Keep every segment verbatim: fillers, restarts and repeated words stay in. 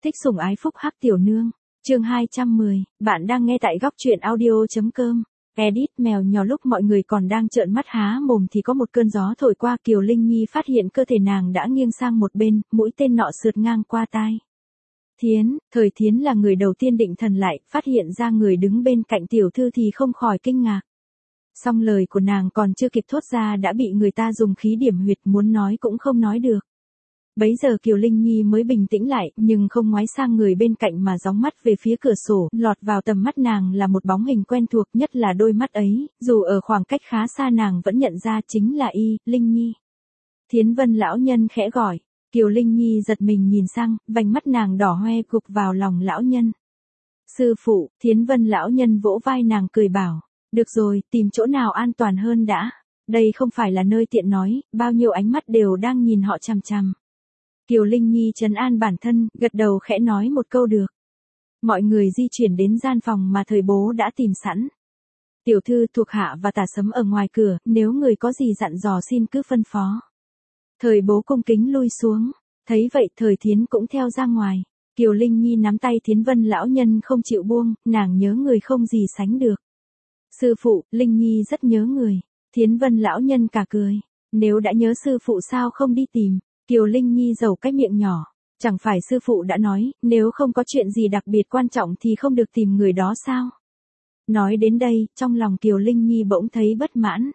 Thích sủng ái phúc hắc tiểu nương. Chương hai trăm mười, bạn đang nghe tại góc truyện audio.com. Edit mèo nhỏ. Lúc mọi người còn đang trợn mắt há mồm thì có một cơn gió thổi qua, Kiều Linh Nhi phát hiện cơ thể nàng đã nghiêng sang một bên, mũi tên nọ sượt ngang qua tai. Thiến, Thời Thiến là người đầu tiên định thần lại, phát hiện ra người đứng bên cạnh tiểu thư thì không khỏi kinh ngạc. Song lời của nàng còn chưa kịp thốt ra đã bị người ta dùng khí điểm huyệt, muốn nói cũng không nói được. Bấy giờ Kiều Linh Nhi mới bình tĩnh lại, nhưng không ngoái sang người bên cạnh mà gióng mắt về phía cửa sổ, lọt vào tầm mắt nàng là một bóng hình quen thuộc, nhất là đôi mắt ấy, dù ở khoảng cách khá xa nàng vẫn nhận ra chính là y, Linh Nhi. Thiến Vân lão nhân khẽ gọi, Kiều Linh Nhi giật mình nhìn sang, vành mắt nàng đỏ hoe gục vào lòng lão nhân. Sư phụ, Thiến Vân lão nhân vỗ vai nàng cười bảo, được rồi, tìm chỗ nào an toàn hơn đã, đây không phải là nơi tiện nói, bao nhiêu ánh mắt đều đang nhìn họ chằm chằm. Kiều Linh Nhi trấn an bản thân, gật đầu khẽ nói một câu được. Mọi người di chuyển đến gian phòng mà thời bố đã tìm sẵn. Tiểu thư, thuộc hạ và tả sấm ở ngoài cửa, nếu người có gì dặn dò xin cứ phân phó. Thời bố cung kính lui xuống, thấy vậy Thời Thiến cũng theo ra ngoài. Kiều Linh Nhi nắm tay Thiến Vân lão nhân không chịu buông, nàng nhớ người không gì sánh được. Sư phụ, Linh Nhi rất nhớ người. Thiến Vân lão nhân cả cười, nếu đã nhớ sư phụ sao không đi tìm. Kiều Linh Nhi giầu cái miệng nhỏ, chẳng phải sư phụ đã nói, nếu không có chuyện gì đặc biệt quan trọng thì không được tìm người đó sao? Nói đến đây, trong lòng Kiều Linh Nhi bỗng thấy bất mãn.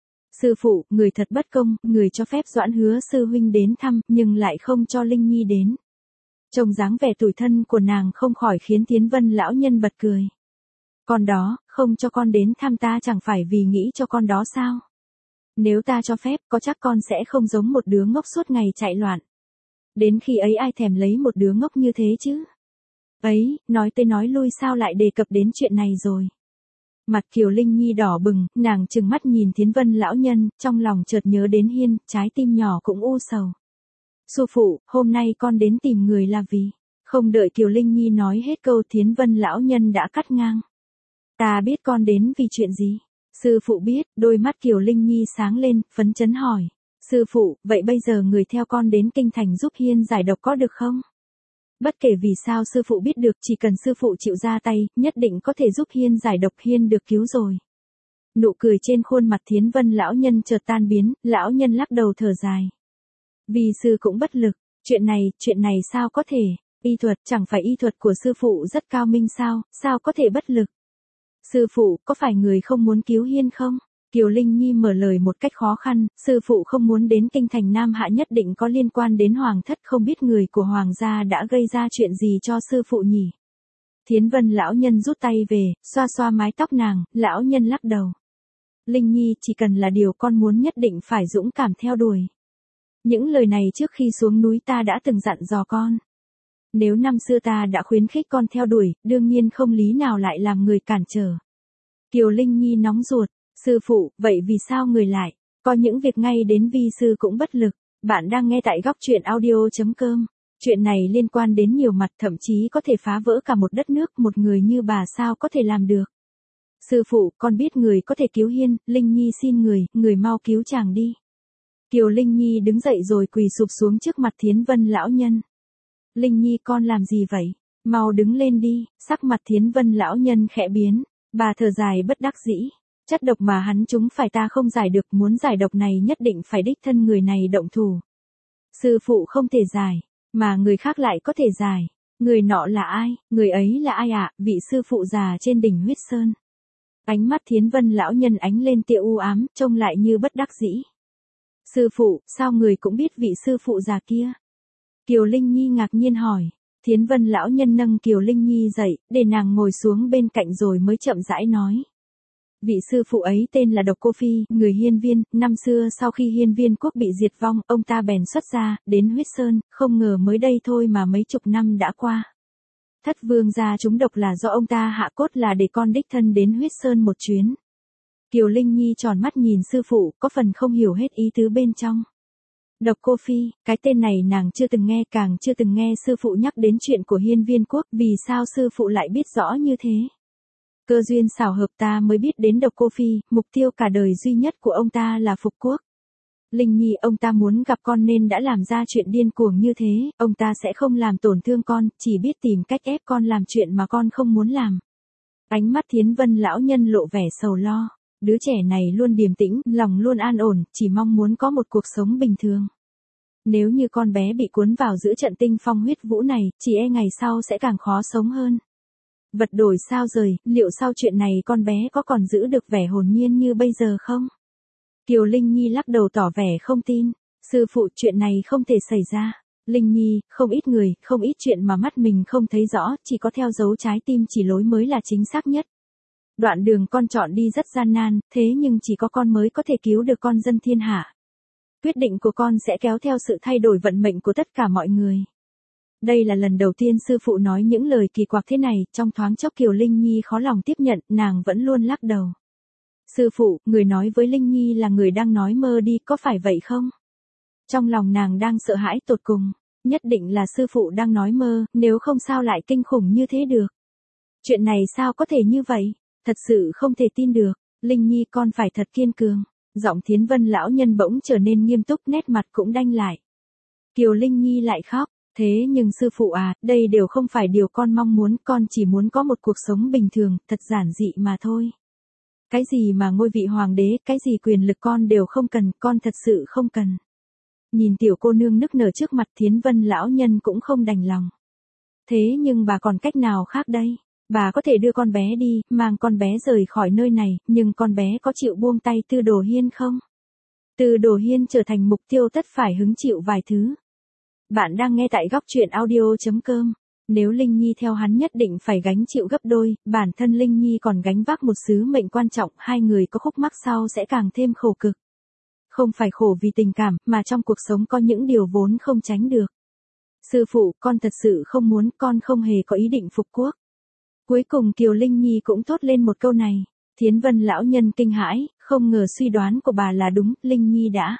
Sư phụ, người thật bất công, người cho phép Doãn Hứa sư huynh đến thăm, nhưng lại không cho Linh Nhi đến. Trông dáng vẻ tủi thân của nàng không khỏi khiến Thiến Vân lão nhân bật cười. Con đó, không cho con đến thăm ta chẳng phải vì nghĩ cho con đó sao? Nếu ta cho phép, có chắc con sẽ không giống một đứa ngốc suốt ngày chạy loạn. Đến khi ấy ai thèm lấy một đứa ngốc như thế chứ? Ấy, nói tới nói lui sao lại đề cập đến chuyện này rồi? Mặt Kiều Linh Nhi đỏ bừng, nàng trừng mắt nhìn Thiến Vân lão nhân, trong lòng chợt nhớ đến Hiên, trái tim nhỏ cũng u sầu. Sư phụ, hôm nay con đến tìm người là vì... Không đợi Kiều Linh Nhi nói hết câu Thiến Vân lão nhân đã cắt ngang. Ta biết con đến vì chuyện gì? Sư phụ biết, đôi mắt Kiều Linh Nhi sáng lên, phấn chấn hỏi. Sư phụ, vậy bây giờ người theo con đến kinh thành giúp Hiên giải độc có được không? Bất kể vì sao sư phụ biết được, chỉ cần sư phụ chịu ra tay, nhất định có thể giúp Hiên giải độc. Hiên được cứu rồi. Nụ cười trên khuôn mặt Thiến Vân lão nhân chợt tan biến, lão nhân lắc đầu thở dài. Vì sư cũng bất lực, chuyện này, chuyện này sao có thể, y thuật, chẳng phải y thuật của sư phụ rất cao minh sao, sao có thể bất lực? Sư phụ, có phải người không muốn cứu Hiên không? Kiều Linh Nhi mở lời một cách khó khăn, sư phụ không muốn đến kinh thành Nam Hạ nhất định có liên quan đến hoàng thất, không biết người của hoàng gia đã gây ra chuyện gì cho sư phụ nhỉ? Thiến Vân lão nhân rút tay về, xoa xoa mái tóc nàng, lão nhân lắc đầu. Linh Nhi, chỉ cần là điều con muốn nhất định phải dũng cảm theo đuổi. Những lời này trước khi xuống núi ta đã từng dặn dò con. Nếu năm xưa ta đã khuyến khích con theo đuổi, đương nhiên không lý nào lại làm người cản trở. Kiều Linh Nhi nóng ruột, sư phụ, vậy vì sao người lại, có những việc ngay đến vi sư cũng bất lực. Bạn đang nghe tại góc truyện audio.com. Chuyện này liên quan đến nhiều mặt, thậm chí có thể phá vỡ cả một đất nước, một người như bà sao có thể làm được. Sư phụ, con biết người có thể cứu Hiên, Linh Nhi xin người, người mau cứu chàng đi. Kiều Linh Nhi đứng dậy rồi quỳ sụp xuống trước mặt Thiến Vân lão nhân. Linh Nhi, con làm gì vậy? Mau đứng lên đi. Sắc mặt Thiến Vân lão nhân khẽ biến, bà thở dài bất đắc dĩ. Chất độc mà hắn chúng phải ta không giải được, muốn giải độc này nhất định phải đích thân người này động thủ. Sư phụ không thể giải, mà người khác lại có thể giải. Người nọ là ai? Người ấy là ai ạ? À? Vị sư phụ già trên đỉnh huyết sơn. Ánh mắt Thiến Vân lão nhân ánh lên tia u ám, trông lại như bất đắc dĩ. Sư phụ, sao người cũng biết vị sư phụ già kia? Kiều Linh Nhi ngạc nhiên hỏi. Thiến Vân lão nhân nâng Kiều Linh Nhi dậy, để nàng ngồi xuống bên cạnh rồi mới chậm rãi nói. Vị sư phụ ấy tên là Độc Cô Phi, người Hiên Viên, năm xưa sau khi Hiên Viên quốc bị diệt vong, ông ta bèn xuất gia, đến huyết sơn, không ngờ mới đây thôi mà mấy chục năm đã qua. Thất vương gia trúng độc là do ông ta hạ cốt, là để con đích thân đến huyết sơn một chuyến. Kiều Linh Nhi tròn mắt nhìn sư phụ, có phần không hiểu hết ý tứ bên trong. Độc Cô Phi, cái tên này nàng chưa từng nghe, càng chưa từng nghe sư phụ nhắc đến chuyện của Hiên Viên quốc, vì sao sư phụ lại biết rõ như thế? Cơ duyên xảo hợp ta mới biết đến Độc Cô Phi, mục tiêu cả đời duy nhất của ông ta là phục quốc. Linh Nhi, ông ta muốn gặp con nên đã làm ra chuyện điên cuồng như thế, ông ta sẽ không làm tổn thương con, chỉ biết tìm cách ép con làm chuyện mà con không muốn làm. Ánh mắt Thiến Vân lão nhân lộ vẻ sầu lo. Đứa trẻ này luôn điềm tĩnh, lòng luôn an ổn, chỉ mong muốn có một cuộc sống bình thường. Nếu như con bé bị cuốn vào giữa trận tinh phong huyết vũ này, chỉ e ngày sau sẽ càng khó sống hơn. Vật đổi sao rời, liệu sau chuyện này con bé có còn giữ được vẻ hồn nhiên như bây giờ không? Kiều Linh Nhi lắc đầu tỏ vẻ không tin. Sư phụ, chuyện này không thể xảy ra. Linh Nhi, không ít người, không ít chuyện mà mắt mình không thấy rõ, chỉ có theo dấu trái tim chỉ lối mới là chính xác nhất. Đoạn đường con chọn đi rất gian nan, thế nhưng chỉ có con mới có thể cứu được con dân thiên hạ. Quyết định của con sẽ kéo theo sự thay đổi vận mệnh của tất cả mọi người. Đây là lần đầu tiên sư phụ nói những lời kỳ quặc thế này, trong thoáng chốc Kiều Linh Nhi khó lòng tiếp nhận, nàng vẫn luôn lắc đầu. Sư phụ, người nói với Linh Nhi là người đang nói mơ đi, có phải vậy không? Trong lòng nàng đang sợ hãi tột cùng, nhất định là sư phụ đang nói mơ, nếu không sao lại kinh khủng như thế được. Chuyện này sao có thể như vậy? Thật sự không thể tin được. Linh Nhi, con phải thật kiên cường. Giọng Thiến Vân lão nhân bỗng trở nên nghiêm túc, nét mặt cũng đanh lại. Kiều Linh Nhi lại khóc. Thế nhưng sư phụ à, đây đều không phải điều con mong muốn, con chỉ muốn có một cuộc sống bình thường, thật giản dị mà thôi. Cái gì mà ngôi vị hoàng đế, cái gì quyền lực con đều không cần, con thật sự không cần. Nhìn tiểu cô nương nức nở trước mặt, Thiến Vân lão nhân cũng không đành lòng. Thế nhưng bà còn cách nào khác đây? Bà có thể đưa con bé đi, mang con bé rời khỏi nơi này, nhưng con bé có chịu buông tay Tư Đồ Hiên không? Tư Đồ Hiên trở thành mục tiêu tất phải hứng chịu vài thứ. Bạn đang nghe tại góc truyện audio chấm com. Nếu Linh Nhi theo hắn nhất định phải gánh chịu gấp đôi, bản thân Linh Nhi còn gánh vác một sứ mệnh quan trọng, hai người có khúc mắc sau sẽ càng thêm khổ cực. Không phải khổ vì tình cảm, mà trong cuộc sống có những điều vốn không tránh được. Sư phụ, con thật sự không muốn, con không hề có ý định phục quốc. Cuối cùng Kiều Linh Nhi cũng thốt lên một câu này. Thiến Vân lão nhân kinh hãi, không ngờ suy đoán của bà là đúng, Linh Nhi đã.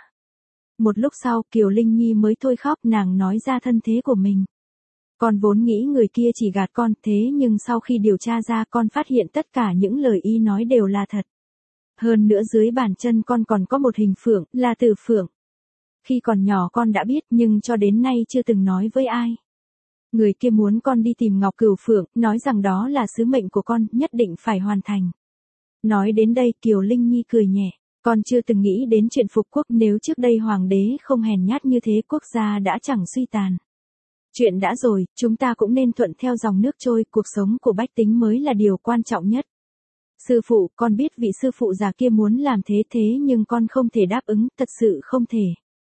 Một lúc sau Kiều Linh Nhi mới thôi khóc, nàng nói ra thân thế của mình. Con vốn nghĩ người kia chỉ gạt con, thế nhưng sau khi điều tra ra con phát hiện tất cả những lời y nói đều là thật. Hơn nữa dưới bàn chân con còn có một hình phượng, là Tử Phượng. Khi còn nhỏ con đã biết nhưng cho đến nay chưa từng nói với ai. Người kia muốn con đi tìm Ngọc Cửu Phượng, nói rằng đó là sứ mệnh của con, nhất định phải hoàn thành. Nói đến đây Kiều Linh Nhi cười nhẹ. Con chưa từng nghĩ đến chuyện phục quốc, nếu trước đây hoàng đế không hèn nhát như thế quốc gia đã chẳng suy tàn. Chuyện đã rồi, chúng ta cũng nên thuận theo dòng nước trôi, cuộc sống của bách tính mới là điều quan trọng nhất. Sư phụ, con biết vị sư phụ già kia muốn làm thế thế nhưng con không thể đáp ứng, thật sự không thể.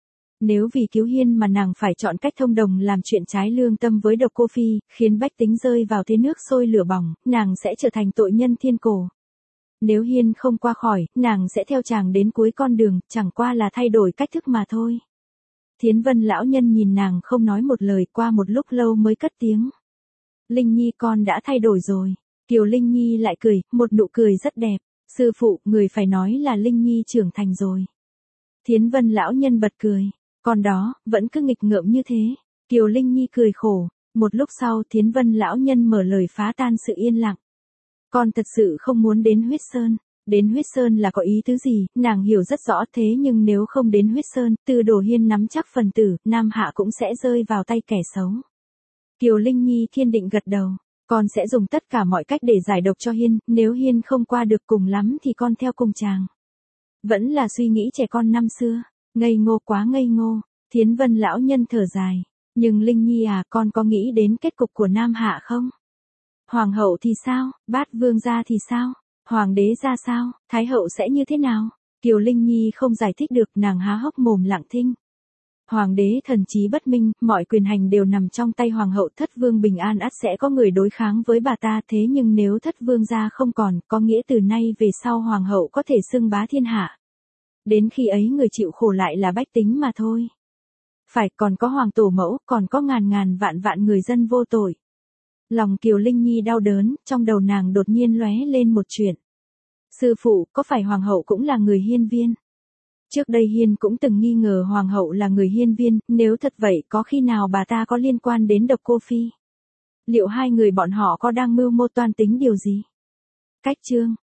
Nếu vì cứu Hiên mà nàng phải chọn cách thông đồng làm chuyện trái lương tâm với Độc Cô Phi, khiến bách tính rơi vào thế nước sôi lửa bỏng, nàng sẽ trở thành tội nhân thiên cổ. Nếu Hiên không qua khỏi, nàng sẽ theo chàng đến cuối con đường, chẳng qua là thay đổi cách thức mà thôi. Thiến Vân lão nhân nhìn nàng không nói một lời, qua một lúc lâu mới cất tiếng. Linh Nhi, con đã thay đổi rồi. Kiều Linh Nhi lại cười, một nụ cười rất đẹp. Sư phụ, người phải nói là Linh Nhi trưởng thành rồi. Thiến Vân lão nhân bật cười. Con đó, vẫn cứ nghịch ngợm như thế. Kiều Linh Nhi cười khổ. Một lúc sau Thiến Vân lão nhân mở lời phá tan sự yên lặng. Con thật sự không muốn đến Huyết Sơn. Đến Huyết Sơn là có ý tứ gì, nàng hiểu rất rõ, thế nhưng nếu không đến Huyết Sơn, Tư Đồ Hiên nắm chắc phần tử, Nam Hạ cũng sẽ rơi vào tay kẻ xấu. Kiều Linh Nhi kiên định gật đầu. Con sẽ dùng tất cả mọi cách để giải độc cho Hiên, nếu Hiên không qua được cùng lắm thì con theo cùng chàng. Vẫn là suy nghĩ trẻ con năm xưa, ngây ngô quá ngây ngô. Thiến Vân lão nhân thở dài. Nhưng Linh Nhi à, con có nghĩ đến kết cục của Nam Hạ không? Hoàng hậu thì sao, Bát Vương gia thì sao? Hoàng đế ra sao, Thái hậu sẽ như thế nào? Kiều Linh Nhi không giải thích được, nàng há hốc mồm lặng thinh. Hoàng đế thần trí bất minh, mọi quyền hành đều nằm trong tay hoàng hậu, Thất Vương bình an ắt sẽ có người đối kháng với bà ta, thế nhưng nếu Thất Vương gia không còn, có nghĩa từ nay về sau hoàng hậu có thể xưng bá thiên hạ. Đến khi ấy người chịu khổ lại là bách tính mà thôi. Phải, còn có hoàng tổ mẫu, còn có ngàn ngàn vạn vạn người dân vô tội. Lòng Kiều Linh Nhi đau đớn, trong đầu nàng đột nhiên lóe lên một chuyện. Sư phụ, có phải hoàng hậu cũng là người hiên viên? Trước đây Hiên cũng từng nghi ngờ hoàng hậu là người hiên viên, nếu thật vậy có khi nào bà ta có liên quan đến Độc Cô Phi? Liệu hai người bọn họ có đang mưu mô toan tính điều gì? Cách chương